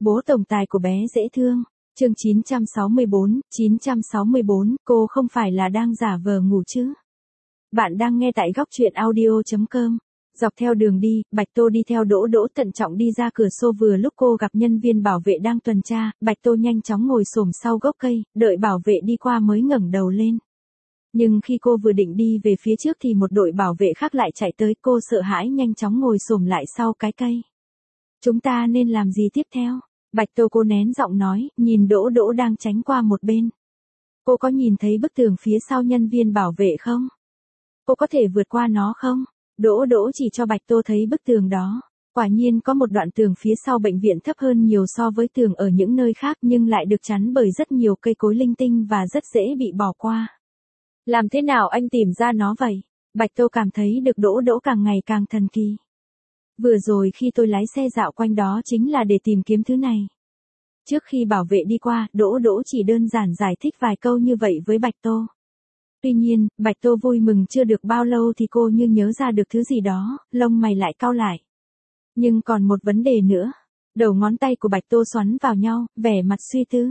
Bố tổng tài của bé dễ thương. Chương 964, cô không phải là đang giả vờ ngủ chứ? Bạn đang nghe tại góc truyện audio.com. Dọc theo đường đi, Bạch Tô đi theo Đỗ Đỗ thận trọng đi ra cửa xô vừa lúc cô gặp nhân viên bảo vệ đang tuần tra, Bạch Tô nhanh chóng ngồi xổm sau gốc cây, đợi bảo vệ đi qua mới ngẩng đầu lên. Nhưng khi cô vừa định đi về phía trước thì một đội bảo vệ khác lại chạy tới, cô sợ hãi nhanh chóng ngồi xổm lại sau cái cây. Chúng ta nên làm gì tiếp theo? Bạch Tô cô nén giọng nói, nhìn Đỗ Đỗ đang tránh qua một bên. Cô có nhìn thấy bức tường phía sau nhân viên bảo vệ không? Cô có thể vượt qua nó không? Đỗ Đỗ chỉ cho Bạch Tô thấy bức tường đó. Quả nhiên có một đoạn tường phía sau bệnh viện thấp hơn nhiều so với tường ở những nơi khác nhưng lại được chắn bởi rất nhiều cây cối linh tinh và rất dễ bị bỏ qua. Làm thế nào anh tìm ra nó vậy? Bạch Tô cảm thấy được Đỗ Đỗ càng ngày càng thần kỳ. Vừa rồi khi tôi lái xe dạo quanh đó chính là để tìm kiếm thứ này. Trước khi bảo vệ đi qua, Đỗ Đỗ chỉ đơn giản giải thích vài câu như vậy với Bạch Tô. Tuy nhiên, Bạch Tô vui mừng chưa được bao lâu thì cô như nhớ ra được thứ gì đó, lông mày lại cau lại. Nhưng còn một vấn đề nữa. Đầu ngón tay của Bạch Tô xoắn vào nhau, vẻ mặt suy tư.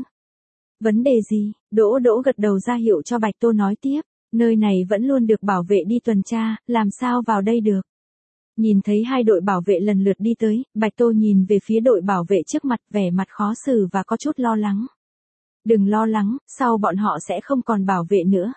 Vấn đề gì? Đỗ Đỗ gật đầu ra hiệu cho Bạch Tô nói tiếp. Nơi này vẫn luôn được bảo vệ đi tuần tra, làm sao vào đây được? Nhìn thấy hai đội bảo vệ lần lượt đi tới, Bạch Tô nhìn về phía đội bảo vệ trước mặt, vẻ mặt khó xử và có chút lo lắng. Đừng lo lắng, sau bọn họ sẽ không còn bảo vệ nữa.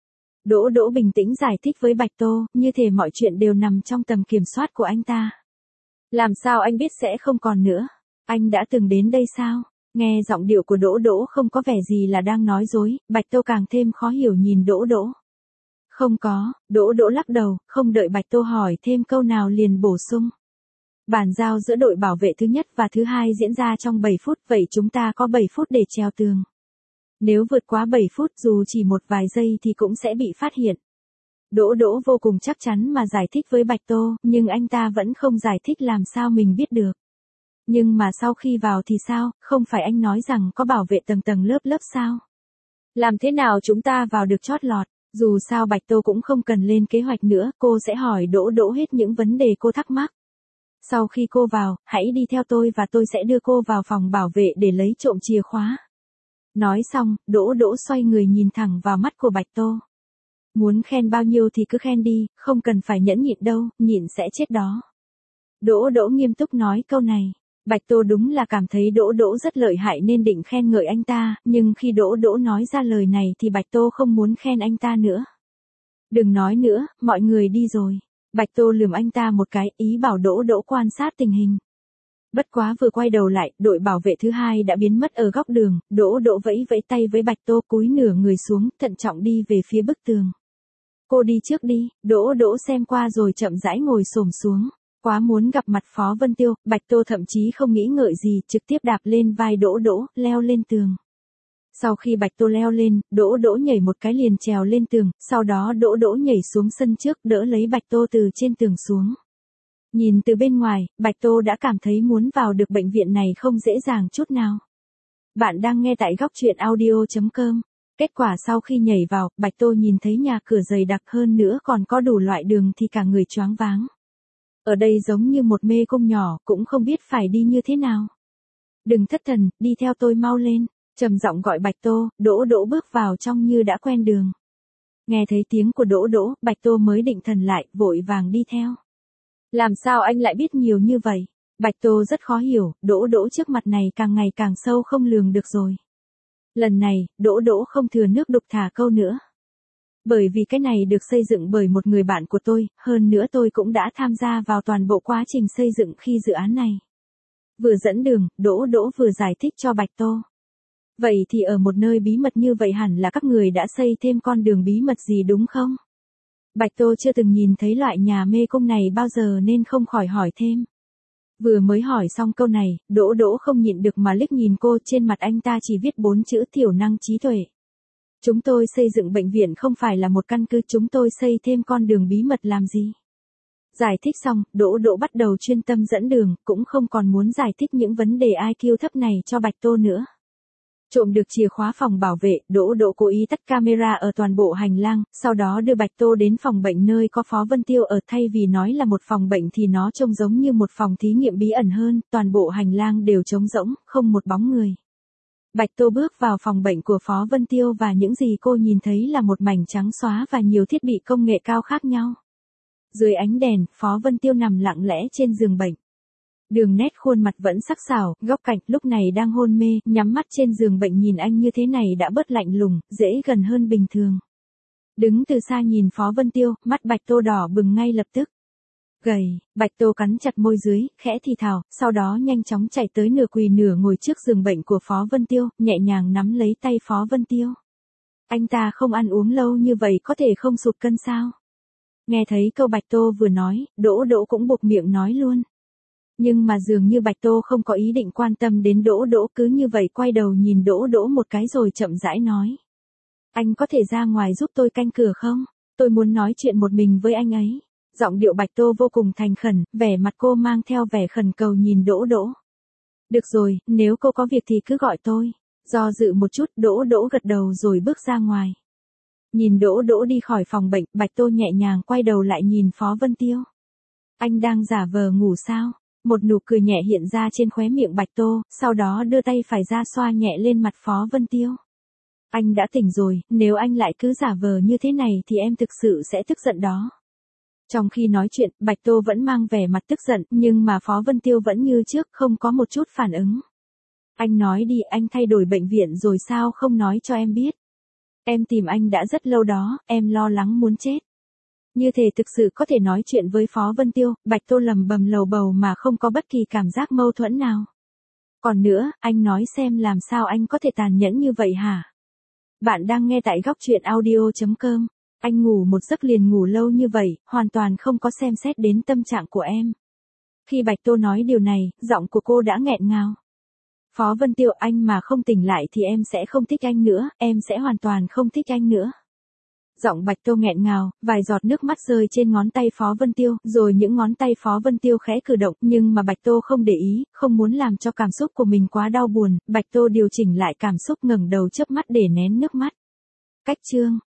Đỗ Đỗ bình tĩnh giải thích với Bạch Tô, như thể mọi chuyện đều nằm trong tầm kiểm soát của anh ta. Làm sao anh biết sẽ không còn nữa? Anh đã từng đến đây sao? Nghe giọng điệu của Đỗ Đỗ không có vẻ gì là đang nói dối, Bạch Tô càng thêm khó hiểu nhìn Đỗ Đỗ. Không có, Đỗ Đỗ lắc đầu, không đợi Bạch Tô hỏi thêm câu nào liền bổ sung. Bàn giao giữa đội bảo vệ thứ nhất và thứ hai diễn ra trong 7 phút, vậy chúng ta có 7 phút để trèo tường. Nếu vượt quá 7 phút dù chỉ một vài giây thì cũng sẽ bị phát hiện. Đỗ Đỗ vô cùng chắc chắn mà giải thích với Bạch Tô, nhưng anh ta vẫn không giải thích làm sao mình biết được. Nhưng mà sau khi vào thì sao, không phải anh nói rằng có bảo vệ tầng tầng lớp lớp sao? Làm thế nào chúng ta vào được chót lọt? Dù sao Bạch Tô cũng không cần lên kế hoạch nữa, cô sẽ hỏi Đỗ Đỗ hết những vấn đề cô thắc mắc. Sau khi cô vào, hãy đi theo tôi và tôi sẽ đưa cô vào phòng bảo vệ để lấy trộm chìa khóa. Nói xong, Đỗ Đỗ xoay người nhìn thẳng vào mắt của Bạch Tô. Muốn khen bao nhiêu thì cứ khen đi, không cần phải nhẫn nhịn đâu, nhịn sẽ chết đó. Đỗ Đỗ nghiêm túc nói câu này. Bạch Tô đúng là cảm thấy Đỗ Đỗ rất lợi hại nên định khen ngợi anh ta, nhưng khi Đỗ Đỗ nói ra lời này thì Bạch Tô không muốn khen anh ta nữa. Đừng nói nữa, mọi người đi rồi. Bạch Tô lườm anh ta một cái, ý bảo Đỗ Đỗ quan sát tình hình. Bất quá vừa quay đầu lại, đội bảo vệ thứ hai đã biến mất ở góc đường, Đỗ Đỗ vẫy vẫy tay với Bạch Tô cúi nửa người xuống, thận trọng đi về phía bức tường. Cô đi trước đi, Đỗ Đỗ xem qua rồi chậm rãi ngồi xổm xuống. Quá muốn gặp mặt Phó Vân Tiêu, Bạch Tô thậm chí không nghĩ ngợi gì, trực tiếp đạp lên vai Đỗ Đỗ, leo lên tường. Sau khi Bạch Tô leo lên, Đỗ Đỗ nhảy một cái liền trèo lên tường, sau đó Đỗ Đỗ nhảy xuống sân trước đỡ lấy Bạch Tô từ trên tường xuống. Nhìn từ bên ngoài, Bạch Tô đã cảm thấy muốn vào được bệnh viện này không dễ dàng chút nào. Bạn đang nghe tại góc truyện audio.com. Kết quả sau khi nhảy vào, Bạch Tô nhìn thấy nhà cửa dày đặc hơn nữa còn có đủ loại đường thì cả người choáng váng. Ở đây giống như một mê cung nhỏ, cũng không biết phải đi như thế nào. Đừng thất thần, đi theo tôi mau lên. Trầm giọng gọi Bạch Tô, Đỗ Đỗ bước vào trong như đã quen đường. Nghe thấy tiếng của Đỗ Đỗ, Bạch Tô mới định thần lại, vội vàng đi theo. Làm sao anh lại biết nhiều như vậy? Bạch Tô rất khó hiểu, Đỗ Đỗ trước mặt này càng ngày càng sâu không lường được rồi. Lần này, Đỗ Đỗ không thừa nước đục thả câu nữa. Bởi vì cái này được xây dựng bởi một người bạn của tôi, hơn nữa tôi cũng đã tham gia vào toàn bộ quá trình xây dựng khi dự án này. Vừa dẫn đường, Đỗ Đỗ vừa giải thích cho Bạch Tô. Vậy thì ở một nơi bí mật như vậy hẳn là các người đã xây thêm con đường bí mật gì đúng không? Bạch Tô chưa từng nhìn thấy loại nhà mê cung này bao giờ nên không khỏi hỏi thêm. Vừa mới hỏi xong câu này, Đỗ Đỗ không nhịn được mà liếc nhìn cô, trên mặt anh ta chỉ viết 4 chữ thiểu năng trí tuệ. Chúng tôi xây dựng bệnh viện không phải là một căn cứ, chúng tôi xây thêm con đường bí mật làm gì? Giải thích xong, Đỗ Đỗ bắt đầu chuyên tâm dẫn đường, cũng không còn muốn giải thích những vấn đề IQ thấp này cho Bạch Tô nữa. Trộm được chìa khóa phòng bảo vệ, Đỗ Đỗ cố ý tắt camera ở toàn bộ hành lang, sau đó đưa Bạch Tô đến phòng bệnh nơi có Phó Vân Tiêu ở, thay vì nói là một phòng bệnh thì nó trông giống như một phòng thí nghiệm bí ẩn hơn, toàn bộ hành lang đều trống rỗng, không một bóng người. Bạch Tô bước vào phòng bệnh của Phó Vân Tiêu và những gì cô nhìn thấy là một mảnh trắng xóa và nhiều thiết bị công nghệ cao khác nhau. Dưới ánh đèn, Phó Vân Tiêu nằm lặng lẽ trên giường bệnh. Đường nét khuôn mặt vẫn sắc sảo, góc cạnh lúc này đang hôn mê, nhắm mắt trên giường bệnh nhìn anh như thế này đã bớt lạnh lùng, dễ gần hơn bình thường. Đứng từ xa nhìn Phó Vân Tiêu, mắt Bạch Tô đỏ bừng ngay lập tức. Gầy, Bạch Tô cắn chặt môi dưới, khẽ thì thào, sau đó nhanh chóng chạy tới nửa quỳ nửa ngồi trước giường bệnh của Phó Vân Tiêu, nhẹ nhàng nắm lấy tay Phó Vân Tiêu. Anh ta không ăn uống lâu như vậy có thể không sụt cân sao? Nghe thấy câu Bạch Tô vừa nói, Đỗ Đỗ cũng buộc miệng nói luôn. Nhưng mà dường như Bạch Tô không có ý định quan tâm đến Đỗ Đỗ, cứ như vậy quay đầu nhìn Đỗ Đỗ một cái rồi chậm rãi nói. Anh có thể ra ngoài giúp tôi canh cửa không? Tôi muốn nói chuyện một mình với anh ấy. Giọng điệu Bạch Tô vô cùng thành khẩn, vẻ mặt cô mang theo vẻ khẩn cầu nhìn Đỗ Đỗ. Được rồi, nếu cô có việc thì cứ gọi tôi. Do dự một chút, Đỗ Đỗ gật đầu rồi bước ra ngoài. Nhìn Đỗ Đỗ đi khỏi phòng bệnh, Bạch Tô nhẹ nhàng quay đầu lại nhìn Phó Vân Tiêu. Anh đang giả vờ ngủ sao? Một nụ cười nhẹ hiện ra trên khóe miệng Bạch Tô, sau đó đưa tay phải ra xoa nhẹ lên mặt Phó Vân Tiêu. Anh đã tỉnh rồi, nếu anh lại cứ giả vờ như thế này thì em thực sự sẽ tức giận đó. Trong khi nói chuyện, Bạch Tô vẫn mang vẻ mặt tức giận, nhưng mà Phó Vân Tiêu vẫn như trước, không có một chút phản ứng. Anh nói đi, anh thay đổi bệnh viện rồi sao không nói cho em biết? Em tìm anh đã rất lâu đó, em lo lắng muốn chết. Như thể thực sự có thể nói chuyện với Phó Vân Tiêu, Bạch Tô lầm bầm lầu bầu mà không có bất kỳ cảm giác mâu thuẫn nào. Còn nữa, anh nói xem làm sao anh có thể tàn nhẫn như vậy hả? Bạn đang nghe tại góc truyện audio.com. Anh ngủ một giấc liền ngủ lâu như vậy, hoàn toàn không có xem xét đến tâm trạng của em. Khi Bạch Tô nói điều này, giọng của cô đã nghẹn ngào. Phó Vân Tiêu, anh mà không tỉnh lại thì em sẽ không thích anh nữa, em sẽ hoàn toàn không thích anh nữa. Giọng Bạch Tô nghẹn ngào, vài giọt nước mắt rơi trên ngón tay Phó Vân Tiêu, rồi những ngón tay Phó Vân Tiêu khẽ cử động, nhưng mà Bạch Tô không để ý, không muốn làm cho cảm xúc của mình quá đau buồn, Bạch Tô điều chỉnh lại cảm xúc ngẩng đầu chớp mắt để nén nước mắt. Cách chương